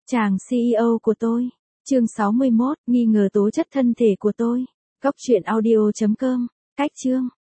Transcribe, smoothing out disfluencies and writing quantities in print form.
Chàng CEO của tôi. Chương 61, nghi ngờ tố chất thân thể của tôi. Góc truyện audio.com. Cách chương.